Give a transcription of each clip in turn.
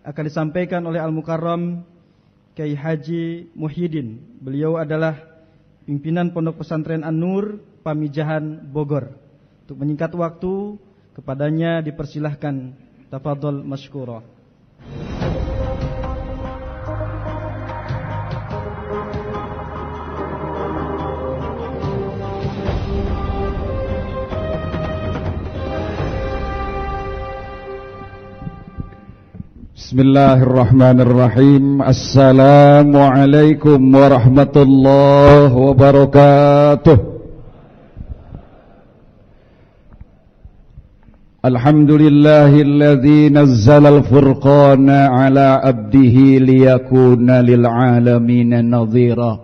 akan disampaikan oleh Al-Mukarram Kiai Haji Muhyiddin. Beliau adalah pimpinan Pondok Pesantren An-Nur Pamijahan Bogor. Untuk menyingkat waktu, kepadanya dipersilahkan. Tafadhol masykura. Bismillahirrahmanirrahim. Assalamualaikum warahmatullahi wabarakatuh. Alhamdulillahilladzi nazzala al-furqana ala abdihi liyakuna lil alamin nadhira.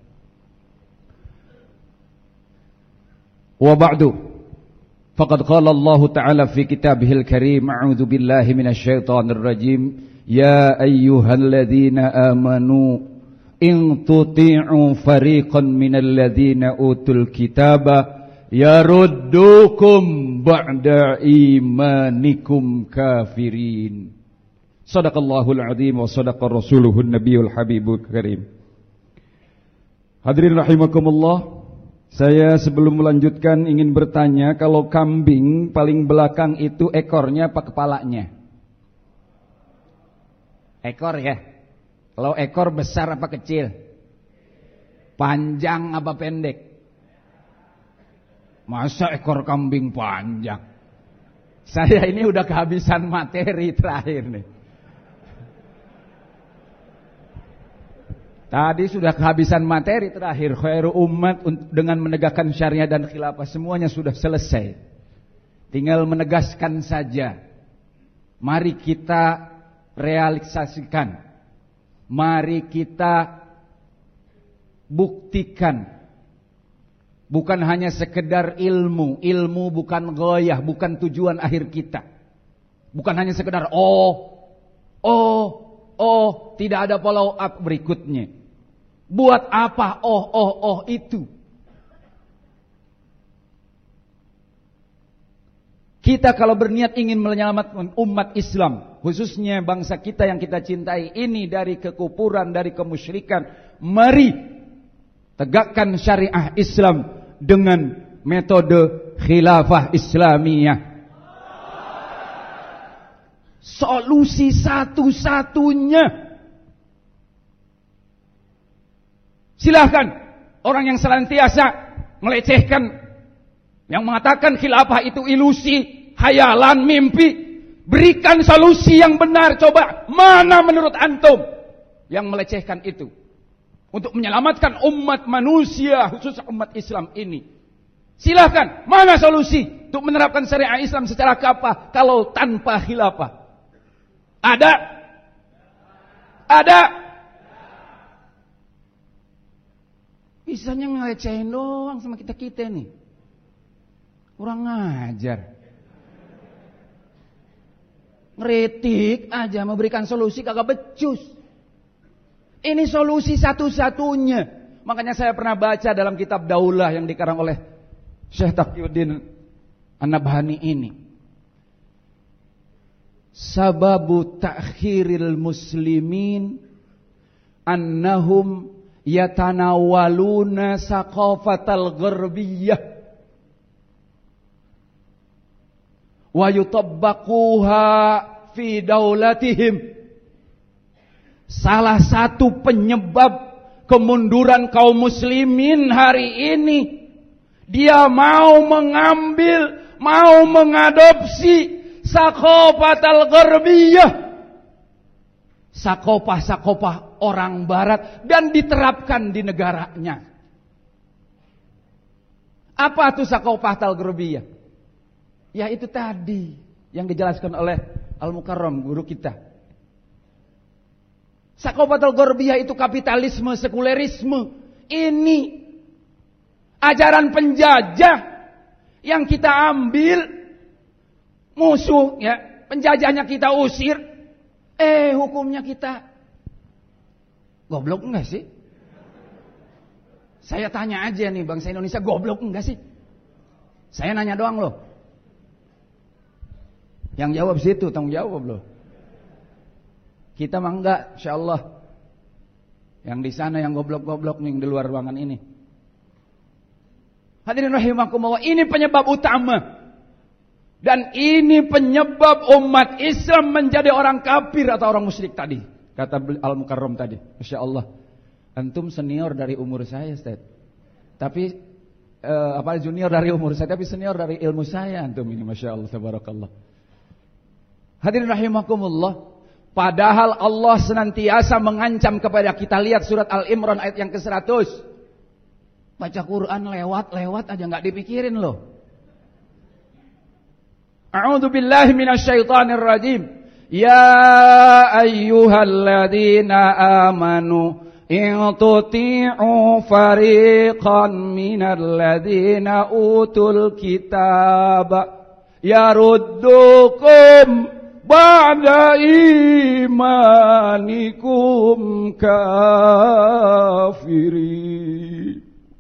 Wa ba'du. Faqad qala Allah Ta'ala fi kitabihil karim, a'udzu billahi minasy syaithanir rajim, ya ayyuhalladzina amanu in tuti'u fariqan minal ladzina utul kitaba yaruddukum ba'da imanikum kafirin. Shadaqallahul azim wa shadaqa rasuluhun nabiyul habibul karim. Hadirin rahimakumullah, saya sebelum melanjutkan ingin bertanya, kalau kambing paling belakang itu ekornya apa kepalanya? Ekor ya. Kalau ekor besar apa kecil? Panjang apa pendek? Masa ekor kambing panjang? Saya ini udah kehabisan materi terakhir nih. Tadi sudah kehabisan materi terakhir. Khairu umat dengan menegakkan syariat dan khilafah, semuanya sudah selesai. Tinggal menegaskan saja. Mari kita realisasikan. Mari kita buktikan. Bukan hanya sekedar ilmu. Ilmu bukan ghayah, bukan tujuan akhir kita. Bukan hanya sekedar tidak ada follow up berikutnya. Buat apa itu? Kita kalau berniat ingin menyelamatkan umat Islam, khususnya bangsa kita yang kita cintai ini dari kekufuran, dari kemusyrikan, mari tegakkan syariah Islam dengan metode khilafah Islamiyah. Solusi satu-satunya. Silahkan orang yang senantiasa melecehkan, yang mengatakan khilafah itu ilusi, hayalan, mimpi, berikan solusi yang benar. Coba, mana menurut antum yang melecehkan itu untuk menyelamatkan umat manusia, khusus umat Islam ini? Silahkan, mana solusi untuk menerapkan syariah Islam secara kafah kalau tanpa khilafah? Ada? Bisanya ngelecehin doang sama kita-kita nih. Kurang ngajar. Ngeritik aja, memberikan solusi kagak becus. Ini solusi satu-satunya. Makanya saya pernah baca dalam kitab Daulah yang dikarang oleh Syekh Taqiyuddin An-Nabhani ini. Sababu ta'khiril muslimin annahum yatanawaluna saqafatal gharbiyah wa yutabbaquha fi daulatihim. Salah satu penyebab kemunduran kaum muslimin hari ini, dia mau mengambil, mau mengadopsi saqafatal gharbiyah, sakopah-sakopah orang barat, dan diterapkan di negaranya. Apa itu saqafatal gharbiyah? Ya itu tadi yang dijelaskan oleh Al-Mukarram, guru kita. Saqafatal gharbiyah itu kapitalisme, sekulerisme. Ini ajaran penjajah yang kita ambil, musuh ya, penjajahnya kita usir. Hukumnya kita goblok enggak sih? Saya tanya aja nih, bangsa Indonesia goblok enggak sih? Saya nanya doang loh. Yang jawab situ, tanggung jawab loh. Kita mah enggak, insyaallah. Yang di sana yang goblok-goblok nih di luar ruangan ini. Hadirin rahimakumullah, ini penyebab utama. Dan ini penyebab umat Islam menjadi orang kafir atau orang musyrik tadi. Kata Al-Mukarram tadi. Masya Allah. Antum senior dari umur saya, Ustaz. Tapi junior dari umur saya, tapi senior dari ilmu saya antum ini. Masya Allah, tabarakallah. Hadirin rahimakumullah. Padahal Allah senantiasa mengancam kepada kita. Lihat surat Al-Imran ayat yang ke-100. Baca Quran lewat aja gak dipikirin loh. A'udzu billahi minasyaitonir rajim. Ya ayyuhalladzina amanu in tuti'u fariqan minal ladzina utul kitab yaruddukum ba'da imanikum kafirin.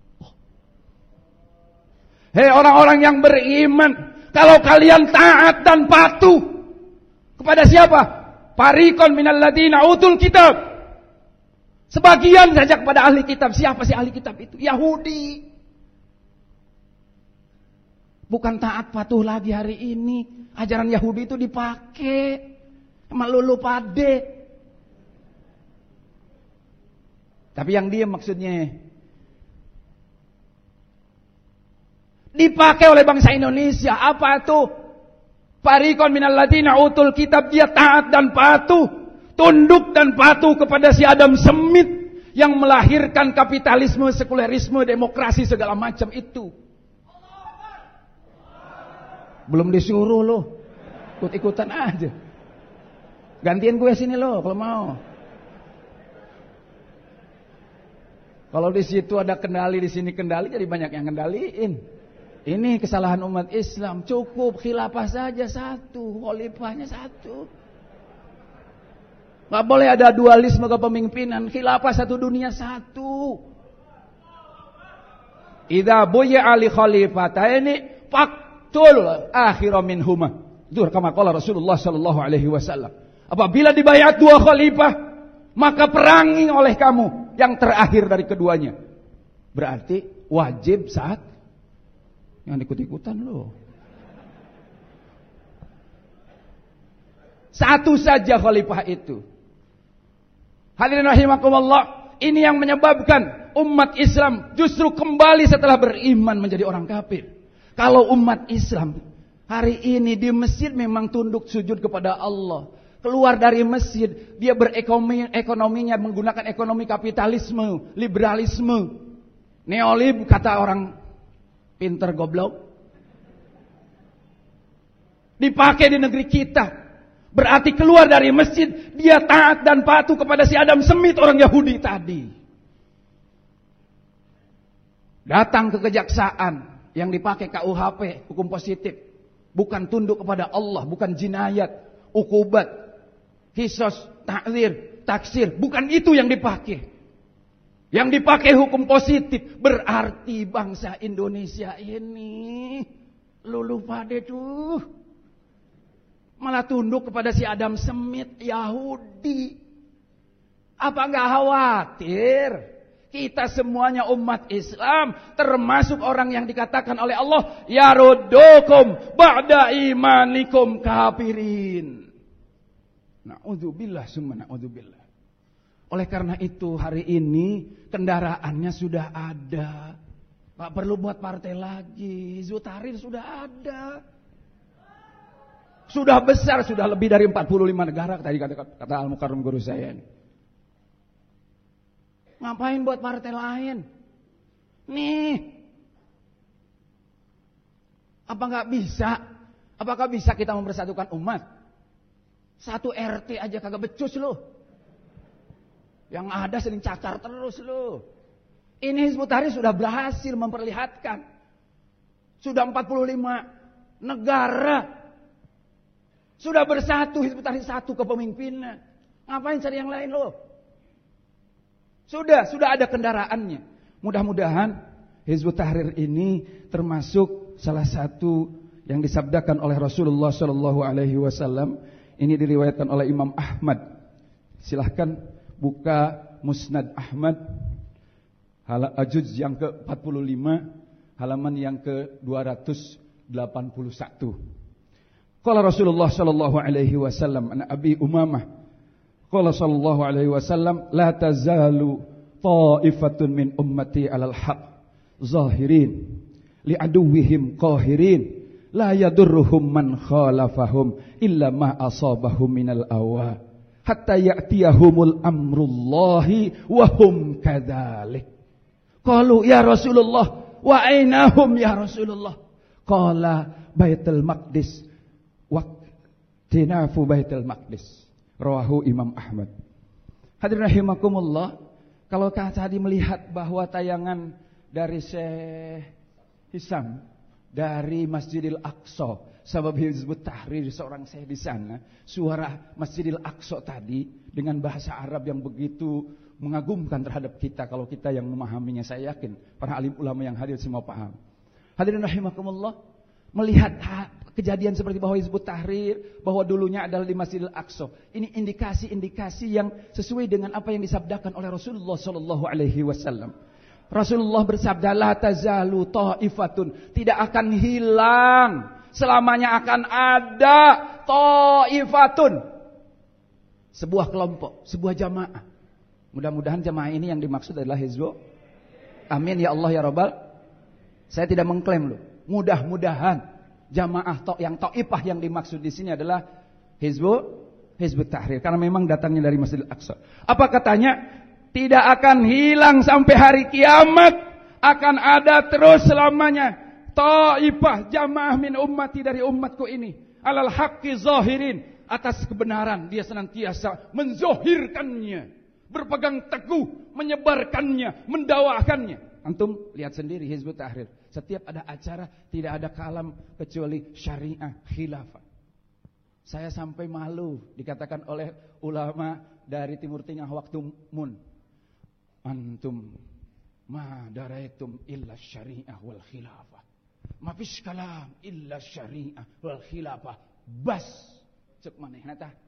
Hei orang-orang yang beriman, kalau kalian taat dan patuh kepada siapa? Fariqan minal ladzina utul kitab. Sebagian saja kepada ahli kitab. Siapa sih ahli kitab itu? Yahudi. Bukan taat patuh lagi hari ini. Ajaran Yahudi itu dipakai sama lulu pade. Tapi yang dia maksudnya dipakai oleh bangsa Indonesia. Apa itu? Fariqan minal ladzina utul kitab. Dia taat dan patuh, tunduk dan patuh kepada si Adam Smith yang melahirkan kapitalisme, sekulerisme, demokrasi segala macam itu. Belum disuruh loh, ikut-ikutan aja. Gantian gue sini loh kalau mau. Kalau di situ ada kendali, di sini kendali, jadi banyak yang kendaliin. Ini kesalahan umat Islam. Cukup khilafah saja satu, khalifahnya satu. Gak boleh ada dualisme kepemimpinan. Khilafah satu, dunia satu. Idza buyi'a li khalifataini faqtul akhira minhuma. Itu kama qala Rasulullah sallallahu alaihi wasallam. Apabila dibayat dua khalifah, maka perangi oleh kamu yang terakhir dari keduanya. Berarti wajib saat yang ikut-ikutan loh. Satu saja khalifah itu. Hadirin rahimakumullah, ini yang menyebabkan umat Islam justru kembali setelah beriman menjadi orang kafir. Kalau umat Islam hari ini di masjid memang tunduk sujud kepada Allah. Keluar dari masjid, dia ekonominya menggunakan ekonomi kapitalisme, liberalisme, neolib kata orang pinter goblok. Dipakai di negeri kita. Berarti keluar dari masjid, dia taat dan patuh kepada si Adam Smith orang Yahudi tadi. Datang ke kejaksaan yang dipakai KUHP, hukum positif. Bukan tunduk kepada Allah, bukan jinayat, ukubat, kisos, ta'zir, taksir. Bukan itu yang dipakai. Yang dipakai hukum positif. Berarti bangsa Indonesia ini lulu pade tuh malah tunduk kepada si Adam Smith Yahudi. Apa enggak khawatir? Kita semuanya umat Islam, termasuk orang yang dikatakan oleh Allah, yaruddukum ba'da imanikum kafirin. Na'udzubillah summa na'udzubillah. Oleh karena itu hari ini kendaraannya sudah ada. Gak perlu buat partai lagi. Hizbut Tahrir sudah ada. Sudah besar, sudah lebih dari 45 negara tadi kata Al-Mukarram guru saya ini. Ngapain buat partai lain? Nih. Apakah bisa kita mempersatukan umat? Satu RT aja kagak becus loh. Yang ada sering cacar terus loh. Ini Hizbut Tahrir sudah berhasil memperlihatkan. Sudah 45 negara. Sudah bersatu Hizbut Tahrir satu kepemimpinan. Ngapain cari yang lain loh? Sudah ada kendaraannya. Mudah-mudahan Hizbut Tahrir ini termasuk salah satu yang disabdakan oleh Rasulullah sallallahu alaihi wasallam. Ini diriwayatkan oleh Imam Ahmad Silahkan buka Musnad Ahmad juz yang ke-45 halaman yang ke-281. Qala Rasulullah sallallahu alaihi wasallam an Abi Umamah qala sallallahu alaihi wasallam la tazalu ta'ifatun min ummati 'alal haqq zahirin li'aduwwihim qahirin la yadurruhum man khalafahum illa ma asabahum minal awa hatta ya'tiyahumul amrullahi wa hum kadzalik. Qalu ya Rasulullah wa ainahum ya Rasulullah. Qala Baitul Maqdis waqtinafu Baitul Maqdis. Rawahu Imam Ahmad. Hadirin rahimakumullah, kalau tadi melihat bahwa tayangan dari Syekh Hisam dari Masjidil Aqsa, sebab Hizbut Tahrir seorang syekh di sana, suara Masjidil Aqsa tadi dengan bahasa Arab yang begitu mengagumkan terhadap kita. Kalau kita yang memahaminya, saya yakin para alim ulama yang hadir semua paham. Hadirin rahimakumullah, melihat kejadian seperti bahwa Hizbut Tahrir, bahwa dulunya adalah di Masjidil Aqsa, ini indikasi-indikasi yang sesuai dengan apa yang disabdakan oleh Rasulullah sallallahu alaihi wasallam. Rasulullah bersabda, la tazalu ta'ifatun, tidak akan hilang, selamanya akan ada ta'ifatun, sebuah kelompok, sebuah jamaah. Mudah-mudahan jamaah ini yang dimaksud adalah Hizbut. Amin ya Allah ya Rabbal. Saya tidak mengklaim loh. Mudah-mudahan jamaah yang ta'ifah yang dimaksud di sini adalah Hizbut Tahrir, karena memang datangnya dari Masjidil Aqsa. Apa katanya? Tidak akan hilang sampai hari kiamat, akan ada terus selamanya ta'ifah jamaah min ummati, dari umatku ini, alal haqqi zahirin, atas kebenaran dia senantiasa menzohirkannya, berpegang teguh, menyebarkannya, mendakwakannya. Antum lihat sendiri Hizbut Tahrir, setiap ada acara tidak ada kalam kecuali syariah khilafah. Saya sampai malu dikatakan oleh ulama dari Timur Tengah waktu antum ma daraitum illa syariah wal khilafah, ma fis kalam illa syariah wal khilafah. Bas cek manehna tah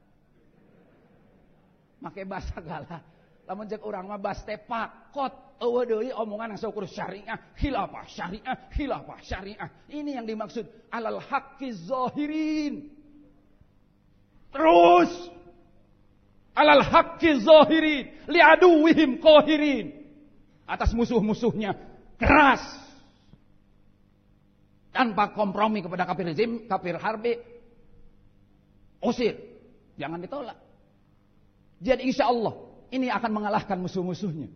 make basa gala, lamun cek urang mah bas teh pakot eueuh deui omongan asa ukur syariah khilafah, syariah khilafah, syariah. Ini yang dimaksud alal haqqi zahirin. Terus alal haqqi zahirin li'aduwwihim qahirin, atas musuh-musuhnya keras, tanpa kompromi kepada kafir rezim, kafir harbi, usir, jangan ditolak. Jadi insya Allah ini akan mengalahkan musuh-musuhnya.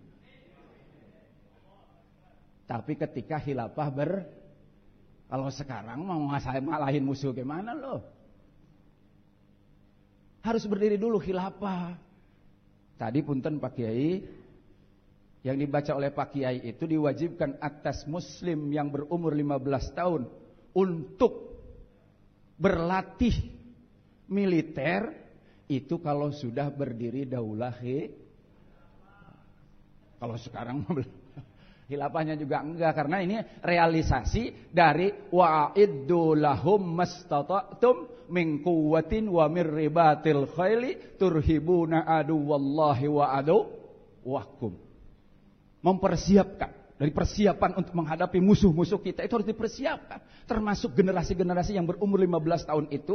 Tapi ketika khilafah kalau sekarang mau ngalahin musuh gimana loh? Harus berdiri dulu khilafah. Tadi punten Pak Kiai, yang dibaca oleh Pak Kiai itu diwajibkan atas muslim yang berumur 15 tahun untuk berlatih militer itu kalau sudah berdiri daulah Kalau sekarang khilafahnya juga enggak, karena ini realisasi dari wa'iddu lahum mastata'tum min quwwatin wa mir ribatil khaili turhibuna aduwallahi wa aduwwakum. Mempersiapkan, dari persiapan untuk menghadapi musuh-musuh kita itu harus dipersiapkan. Termasuk generasi-generasi yang berumur 15 tahun itu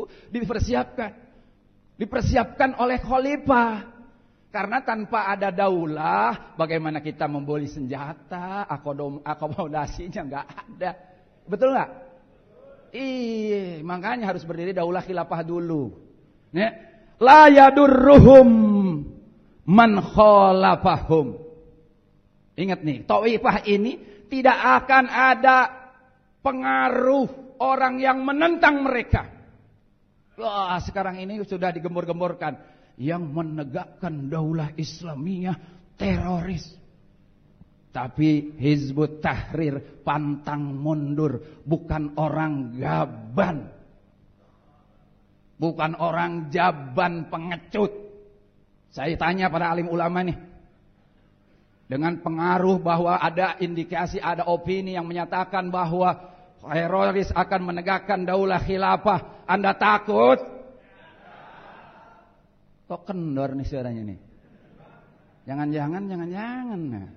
dipersiapkan oleh khalifah. Karena tanpa ada daulah, bagaimana kita membeli senjata, akomodasinya nggak ada. Betul nggak? Iya, makanya harus berdiri daulah khilafah dulu. Ya. La yadurruhum man khalafahum. Ingat nih, taifah ini tidak akan ada pengaruh orang yang menentang mereka. Wah, sekarang ini sudah digembor-gemborkan. Yang menegakkan daulah Islamiyah teroris. Tapi Hizbut Tahrir pantang mundur, bukan orang gaban, bukan orang jaban pengecut. Saya tanya pada alim ulama nih, dengan pengaruh bahwa ada indikasi, ada opini yang menyatakan bahwa teroris akan menegakkan daulah khilafah, Anda takut? Kok kendor nih suaranya nih? Jangan-jangan. Nah.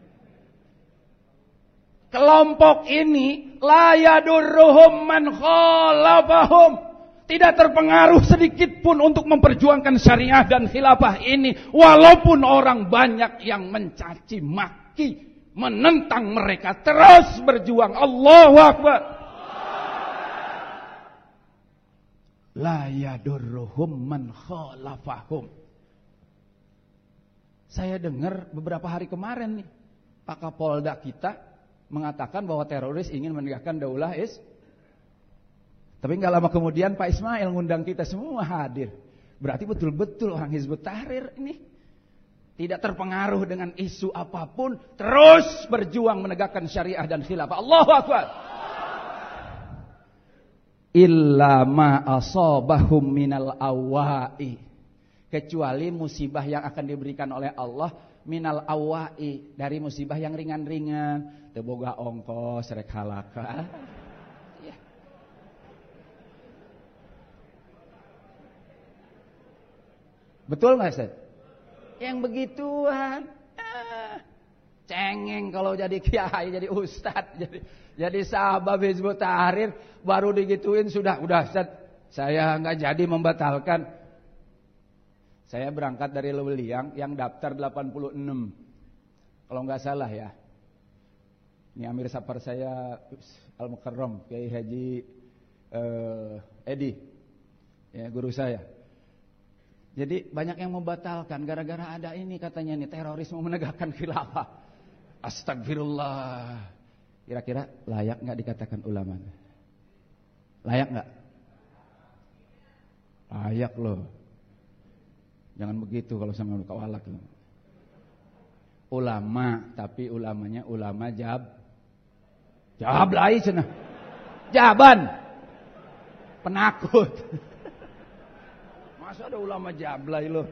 Kelompok ini la yadurruhum man khalafahum. Tidak terpengaruh sedikit pun untuk memperjuangkan syariah dan khilafah ini. Walaupun orang banyak yang mencaci maki, menentang mereka, terus berjuang. Allahu Akbar. La yadurruhum man khalafahum. Saya dengar beberapa hari kemarin nih, Pak Kapolda kita mengatakan bahwa teroris ingin menegakkan daulah Tapi nggak lama kemudian Pak Ismail ngundang kita semua hadir. Berarti betul-betul orang Hizbut Tahrir ini tidak terpengaruh dengan isu apapun, terus berjuang menegakkan syariah dan khilafah. Allahu Akbar. Illa ma asabahum minal awai. Kecuali musibah yang akan diberikan oleh Allah minal awai, dari musibah yang ringan-ringan, teu boga ongkos rek halaka. Betul nggak Ustaz? Yang begituan, cengeng kalau jadi kiai, jadi ustad, jadi sahabat Hizbut Tahrir, baru digituin udah Ustaz, saya nggak jadi membatalkan. Saya berangkat dari Lewiliang yang daftar 86, kalau nggak salah ya. Ini Amir Sapar saya Al Mukarram Kiai Haji Edi, ya guru saya. Jadi banyak yang membatalkan gara-gara ada ini katanya nih, teroris mau menegakkan khilafah. Astagfirullah. Kira-kira layak nggak dikatakan ulama? Layak nggak? Layak loh. Jangan begitu kalau sama kawalak loh. Ulama, tapi ulamanya ulama jablay cenah. Jaban. Penakut. Masa ada ulama jablay loh.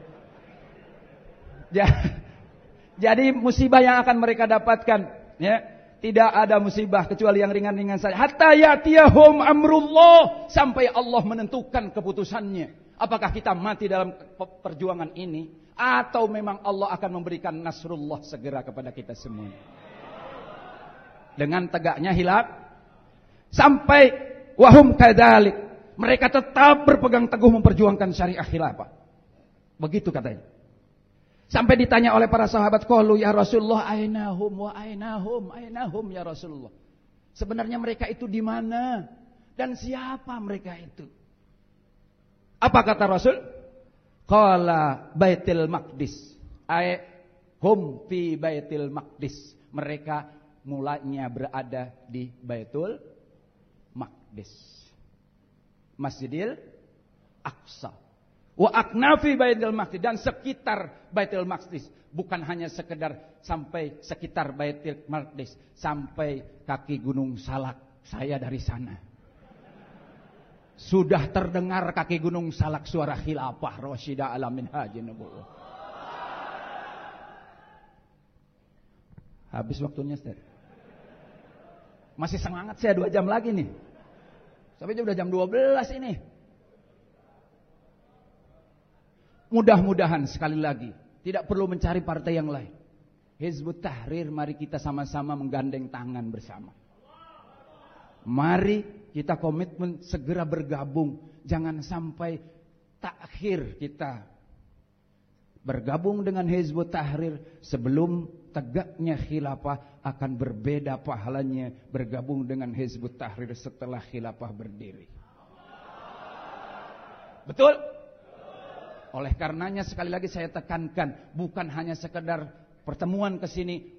Jadi musibah yang akan mereka dapatkan, ya, tidak ada musibah kecuali yang ringan-ringan saja. Hatta yatiyahum amrullah, sampai Allah menentukan keputusannya. Apakah kita mati dalam perjuangan ini, atau memang Allah akan memberikan nasrullah segera kepada kita semua. Dengan tegaknya hilaf, sampai wahum kadzalik, mereka tetap berpegang teguh memperjuangkan syariah khilafah. Begitu katanya. Sampai ditanya oleh para sahabat, qalu ya Rasulullah ainahum wa ainahum ya Rasulullah. Sebenarnya mereka itu di mana dan siapa mereka itu? Apa kata Rasul? Qala Baitul Maqdis. Hum fi Baitul Maqdis. Mereka mulanya berada di Baitul Maqdis. Masjidil Aqsa. Wa aknafi Baitul Maqdis, dan sekitar Baitul Maqdis, bukan hanya sekedar sampai sekitar Baitul Maqdis, sampai kaki Gunung Salak. Saya dari sana. Sudah terdengar kaki Gunung Salak suara khilafah Rasyidah ala minhajin nubuwwah. Habis waktunya, Ustaz. Masih semangat saya 2 jam lagi nih. Sampai udah jam 12 ini. Mudah-mudahan sekali lagi tidak perlu mencari partai yang lain. Hizbut Tahrir, mari kita sama-sama menggandeng tangan bersama. Mari kita komitmen segera bergabung. Jangan sampai takhir kita bergabung dengan Hizbut Tahrir sebelum tegaknya khilafah, akan berbeda pahalanya bergabung dengan Hizbut Tahrir setelah khilafah berdiri. Betul? Oleh karenanya sekali lagi saya tekankan, bukan hanya sekedar pertemuan ke sini.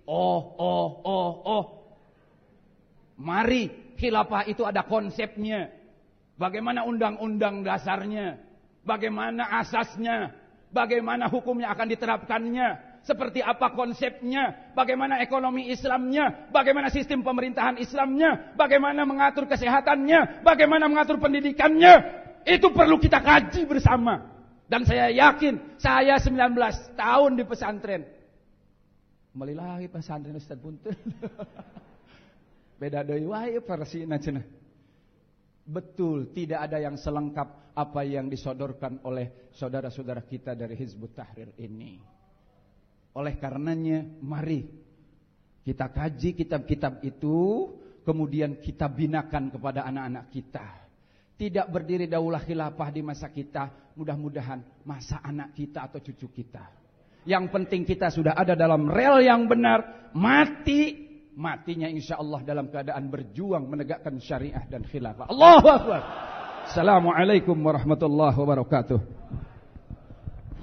Mari, khilafah itu ada konsepnya. Bagaimana undang-undang dasarnya, bagaimana asasnya, bagaimana hukumnya akan diterapkannya, seperti apa konsepnya, bagaimana ekonomi Islamnya, bagaimana sistem pemerintahan Islamnya, bagaimana mengatur kesehatannya, bagaimana mengatur pendidikannya. Itu perlu kita kaji bersama. Dan saya yakin, saya 19 tahun di pesantren. Kembali lagi pesantren Ustaz Punten. Beda deui wae versina cenah. Betul, tidak ada yang selengkap apa yang disodorkan oleh saudara-saudara kita dari Hizbut Tahrir ini. Oleh karenanya mari kita kaji kitab-kitab itu, kemudian kita binakan kepada anak-anak kita. Tidak berdiri daulah khilafah di masa kita, mudah-mudahan masa anak kita atau cucu kita. Yang penting kita sudah ada dalam rel yang benar, matinya insya Allah dalam keadaan berjuang menegakkan syariah dan khilafah. Allahu Akbar. Assalamualaikum warahmatullahi wabarakatuh.